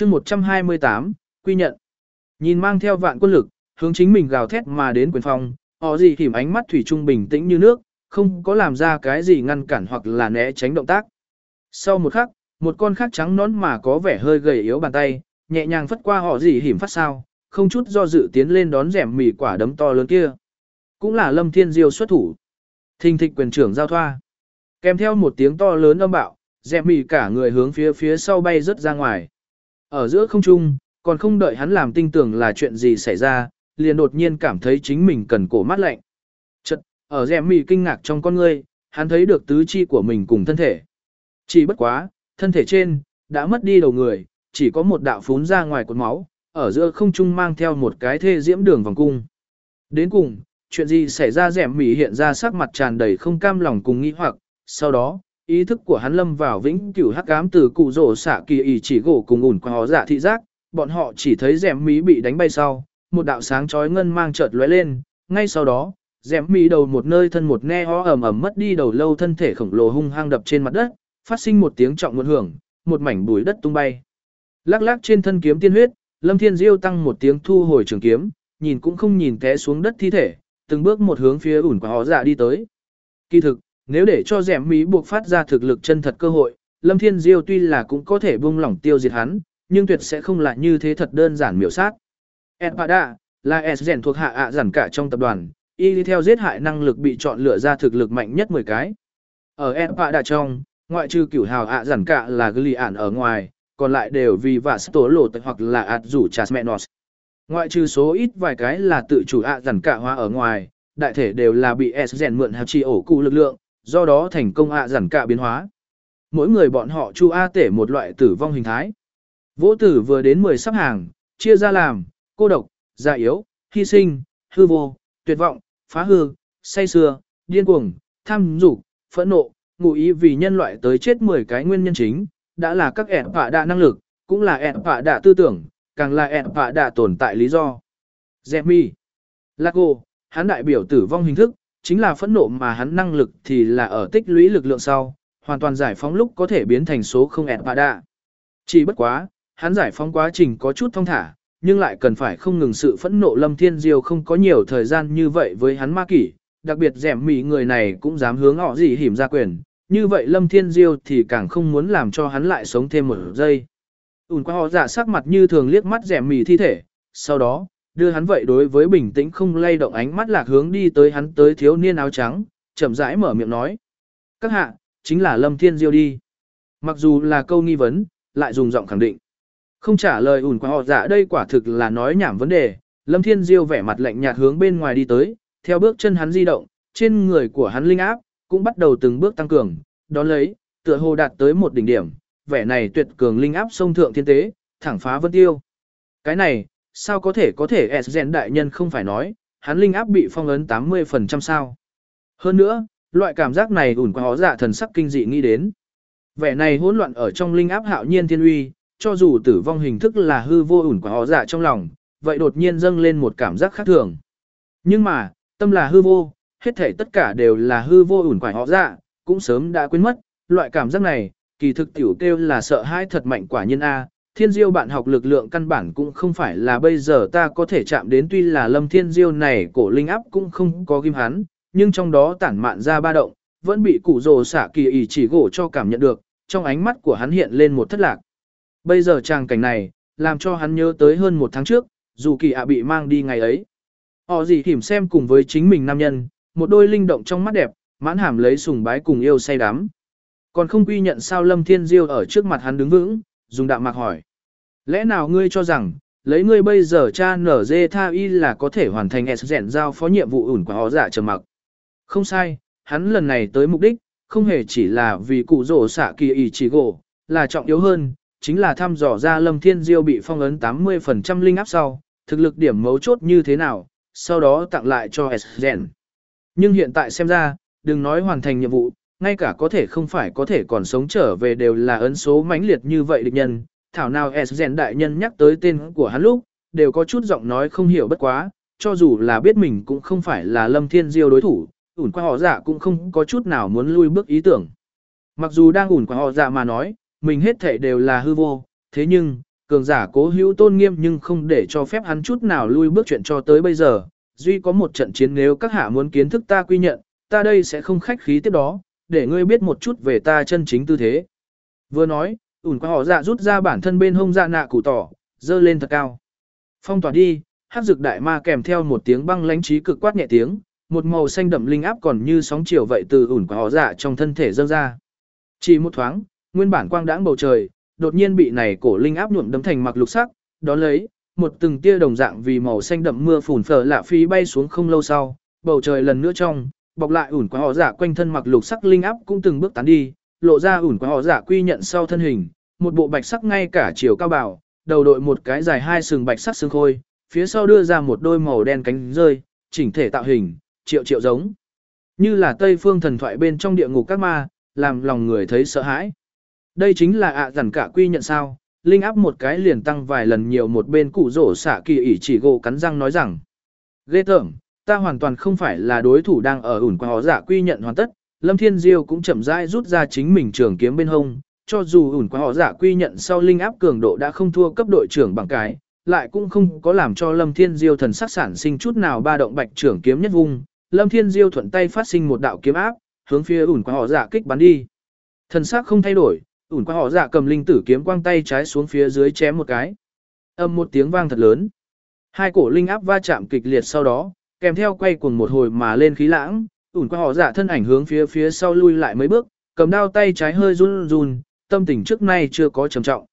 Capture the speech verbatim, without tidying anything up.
chương một trăm hai mươi tám, quy nhận. Nhìn mang theo vạn quân lực, hướng chính mình gào thét mà đến quyền phong, họ gì thỉm ánh mắt thủy trung bình tĩnh như nước, không có làm ra cái gì ngăn cản hoặc là né tránh động tác. Sau một khắc, một con khác trắng nón mà có vẻ hơi gầy yếu bàn tay, nhẹ nhàng phất qua họ gì hiểm phát sao, không chút do dự tiến lên đón rẻm mì quả đấm to lớn kia. Cũng là Lâm Thiên Diêu xuất thủ. Thình thịch quyền trưởng giao thoa. Kèm theo một tiếng to lớn âm bạo, rẻm mì cả người hướng phía phía sau bay rất ra ngoài. Ở giữa không trung, còn không đợi hắn làm tinh tưởng là chuyện gì xảy ra, liền đột nhiên cảm thấy chính mình cần cổ mát lạnh. Chật, ở rẻm mì kinh ngạc trong con ngươi, hắn thấy được tứ chi của mình cùng thân thể. Chỉ bất quá, thân thể trên, đã mất đi đầu người, chỉ có một đạo phún ra ngoài cột máu, ở giữa không trung mang theo một cái thê diễm đường vòng cung. Đến cùng, chuyện gì xảy ra rẻm mỉ hiện ra sắc mặt tràn đầy không cam lòng cùng nghi hoặc, sau đó, ý thức của hắn lâm vào vĩnh cửu hắc ám từ cụ rổ xạ kỳ ý chỉ gỗ cùng ủn qua họ dạ thị giác, bọn họ chỉ thấy rẻm mỉ bị đánh bay sau, một đạo sáng chói ngân mang chợt lóe lên, ngay sau đó, rẻm mỉ đầu một nơi thân một ne ho ầm ầm mất đi đầu lâu thân thể khổng lồ hung hăng đập trên mặt đất, phát sinh một tiếng trọng nguồn hưởng, một mảnh bụi đất tung bay. Lắc lắc trên thân kiếm tiên huyết, Lâm Thiên Diêu tăng một tiếng thu hồi trường kiếm, nhìn cũng không nhìn té xuống đất thi thể, từng bước một hướng phía ủn quả họ dạ đi tới. Kỳ thực, nếu để cho rẻm mí buộc phát ra thực lực chân thật cơ hội, Lâm Thiên Diêu tuy là cũng có thể buông lỏng tiêu diệt hắn, nhưng tuyệt sẽ không là như thế thật đơn giản miểu sát. Espada là S rèn thuộc hạ ạ giản cả trong tập đoàn, y đi theo giết hại năng lực bị chọn lựa ra thực lực mạnh nhất mười cái. Ở Espada trong, ngoại trừ cửu hào ạ giản cả là ghi ản ở ngoài, còn lại đều vì vả tố lộ hoặc là ạt rủ chasmenos. Ngoại trừ số ít vài cái là tự chủ ạ giản cả hóa ở ngoài, đại thể đều là bị S rèn mượn hạp chi ổ cụ lực lượng, do đó thành công ạ giản cả biến hóa. Mỗi người bọn họ chu A tể một loại tử vong hình thái. Vỗ tử vừa đến mười sắp hàng, chia ra làm, cô độc, già yếu, hy sinh, hư vô, tuyệt vọng, phá hư, say xưa, điên cuồng, tham dục, phẫn nộ, ngụ ý vì nhân loại tới chết mười cái nguyên nhân chính, đã là các ẹn phạ đạ năng lực, cũng là ẹn phạ đạ tư tưởng, càng là ẹn phạ đạ tồn tại lý do. Zemi, Lago, hắn đại biểu tử vong hình thức, chính là phẫn nộ mà hắn năng lực thì là ở tích lũy lực lượng sau, hoàn toàn giải phóng lúc có thể biến thành số không ẹn phạ đạ. Chỉ bất quá, hắn giải phóng quá trình có chút thong thả, nhưng lại cần phải không ngừng sự phẫn nộ. Lâm Thiên Diêu không có nhiều thời gian như vậy với hắn ma kỷ, đặc biệt rẻm mỉ người này cũng dám hướng họ gì hiểm ra quyền. Như vậy Lâm Thiên Diêu thì càng không muốn làm cho hắn lại sống thêm một giây. Ún qua họ dạ sắc mặt như thường liếc mắt rẻm mỉ thi thể, sau đó, đưa hắn vậy đối với bình tĩnh không lay động ánh mắt lạc hướng đi tới hắn tới thiếu niên áo trắng, chậm rãi mở miệng nói. Các hạ, chính là Lâm Thiên Diêu đi. Mặc dù là câu nghi vấn, lại dùng giọng khẳng định. Không trả lời ủn qua họ dạ đây quả thực là nói nhảm vấn đề. Lâm Thiên Diêu vẻ mặt lạnh nhạt hướng bên ngoài đi tới, theo bước chân hắn di động, trên người của hắn linh áp cũng bắt đầu từng bước tăng cường, đón lấy, tựa hồ đạt tới một đỉnh điểm, vẻ này tuyệt cường linh áp sông thượng thiên tế, thẳng phá vân tiêu. Cái này, sao có thể có thể S rèn đại nhân không phải nói, hắn linh áp bị phong ấn tám mươi phần trăm sao? Hơn nữa, loại cảm giác này ủn qua họ dạ thần sắc kinh dị nghĩ đến. Vẻ này hỗn loạn ở trong linh áp hạo nhiên thiên uy, cho dù tử vong hình thức là hư vô ủn qua họ dạ trong lòng, vậy đột nhiên dâng lên một cảm giác khác thường. Nhưng mà, tâm là hư vô, hết thảy tất cả đều là hư vô ủn quả họ dạ, cũng sớm đã quên mất, loại cảm giác này, kỳ thực tiểu kêu là sợ hãi thật mạnh quả nhiên A, Thiên Diêu bạn học lực lượng căn bản cũng không phải là bây giờ ta có thể chạm đến, tuy là Lâm Thiên Diêu này cổ linh áp cũng không có ghim hắn, nhưng trong đó tản mạn ra ba động, vẫn bị cụ rồ xả kỳ ý chỉ gỗ cho cảm nhận được, trong ánh mắt của hắn hiện lên một thất lạc. Bây giờ tràng cảnh này, làm cho hắn nhớ tới hơn một tháng trước, dù kỳ ạ bị mang đi ngày ấy. Họ gì thỉm xem cùng với chính mình nam nhân, một đôi linh động trong mắt đẹp, mãn hàm lấy sùng bái cùng yêu say đắm. Còn không quy nhận sao Lâm Thiên Diêu ở trước mặt hắn đứng vững, dùng đạm mạc hỏi. Lẽ nào ngươi cho rằng, lấy ngươi bây giờ cha nở dê tha y là có thể hoàn thành S rèn giao phó nhiệm vụ ủn của họ dạ trầm mặc? Không sai, hắn lần này tới mục đích, không hề chỉ là vì cụ rổ xạ kỳ ý chỉ gỗ, là trọng yếu hơn, chính là thăm dò ra Lâm Thiên Diêu bị phong ấn tám mươi phần trăm linh áp sau, thực lực điểm mấu chốt như thế nào, sau đó tặng lại cho S rèn. Nhưng hiện tại xem ra, đừng nói hoàn thành nhiệm vụ, ngay cả có thể không phải có thể còn sống trở về đều là ấn số mãnh liệt như vậy địch nhân. Thảo nào S rèn đại nhân nhắc tới tên của hắn lúc, đều có chút giọng nói không hiểu bất quá, cho dù là biết mình cũng không phải là Lâm Thiên Diêu đối thủ, ủn qua họ dạ cũng không có chút nào muốn lui bước ý tưởng. Mặc dù đang ủn qua họ dạ mà nói, mình hết thảy đều là hư vô, thế nhưng, cường giả cố hữu tôn nghiêm nhưng không để cho phép hắn chút nào lui bước chuyện cho tới bây giờ. Duy có một trận chiến nếu các hạ muốn kiến thức ta quy nhận, ta đây sẽ không khách khí tiếp đó, để ngươi biết một chút về ta chân chính tư thế. Vừa nói, ủn qua họ dạ rút ra bản thân bên hông dạ nạ cụ tỏ, dơ lên thật cao. Phong tỏa đi, hắc dược đại ma kèm theo một tiếng băng lãnh trí cực quát nhẹ tiếng, một màu xanh đậm linh áp còn như sóng chiều vậy từ ủn qua họ dạ trong thân thể dâng ra. Chỉ một thoáng, nguyên bản quang đãng bầu trời, đột nhiên bị này cổ linh áp nhuộm đấm thành mặc lục sắc, đó lấy, một từng tia đồng dạng vì màu xanh đậm mưa phùn phở lạ phí bay xuống không lâu sau, bầu trời lần nữa trong, bọc lại ủn qua họ dạ quanh thân mặc lục sắc linh áp cũng từng bước tán đi, lộ ra ủn qua họ dạ quy nhận sau thân hình, một bộ bạch sắc ngay cả chiều cao bảo, đầu đội một cái dài hai sừng bạch sắc xương khôi, phía sau đưa ra một đôi màu đen cánh rơi, chỉnh thể tạo hình, triệu triệu giống. Như là Tây phương thần thoại bên trong địa ngục các ma, làm lòng người thấy sợ hãi. Đây chính là ạ à dằn cả quy nhận sao, linh áp một cái liền tăng vài lần nhiều một bên cụ rổ xạ kỳ ỉ chỉ gỗ cắn răng nói rằng. Ghê tởm, ta hoàn toàn không phải là đối thủ đang ở ủn qua họ dạ quy nhận hoàn tất, Lâm Thiên Diêu cũng chậm rãi rút ra chính mình trường kiếm bên hông, cho dù ủn qua họ dạ quy nhận sau linh áp cường độ đã không thua cấp đội trưởng bằng cái, lại cũng không có làm cho Lâm Thiên Diêu thần sắc sản sinh chút nào ba động bạch trưởng kiếm nhất vung, Lâm Thiên Diêu thuận tay phát sinh một đạo kiếm áp, hướng phía ủn qua họ dạ kích bắn đi. Thần sắc không thay đổi, ủn qua họ dạ cầm linh tử kiếm quang tay trái xuống phía dưới chém một cái. Âm một tiếng vang thật lớn. Hai cổ linh áp va chạm kịch liệt sau đó, kèm theo quay cuồng một hồi mà lên khí lãng, ủn qua họ dạ thân ảnh hướng phía phía sau lui lại mấy bước, cầm đao tay trái hơi run run, tâm tình trước nay chưa có trầm trọng.